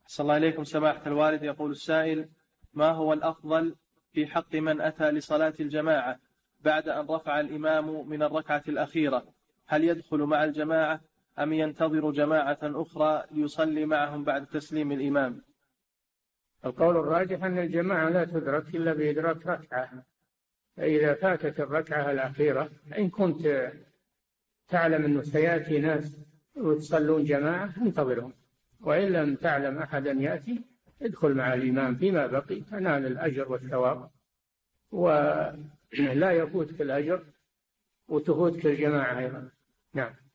صلى الله عليكم سماحة الوالد. يقول السائل: ما هو الأفضل في حق من أتى لصلاة الجماعة بعد أن رفع الإمام من الركعة الأخيرة؟ هل يدخل مع الجماعة أم ينتظر جماعة أخرى ليصلي معهم بعد تسليم الإمام؟ القول الراجح أن الجماعة لا تدرك إلا بإدراك ركعة، فإذا فاتت الركعة الأخيرة إن كنت تعلم أنه سيأتي ناس وتصلون جماعة انتظرهم، وإن لم تعلم أحدا يأتي ادخل مع الإمام فيما بقي تنال الأجر والثواب، ولا يفوتك الأجر وتفوتك الجماعة أيضا. نعم.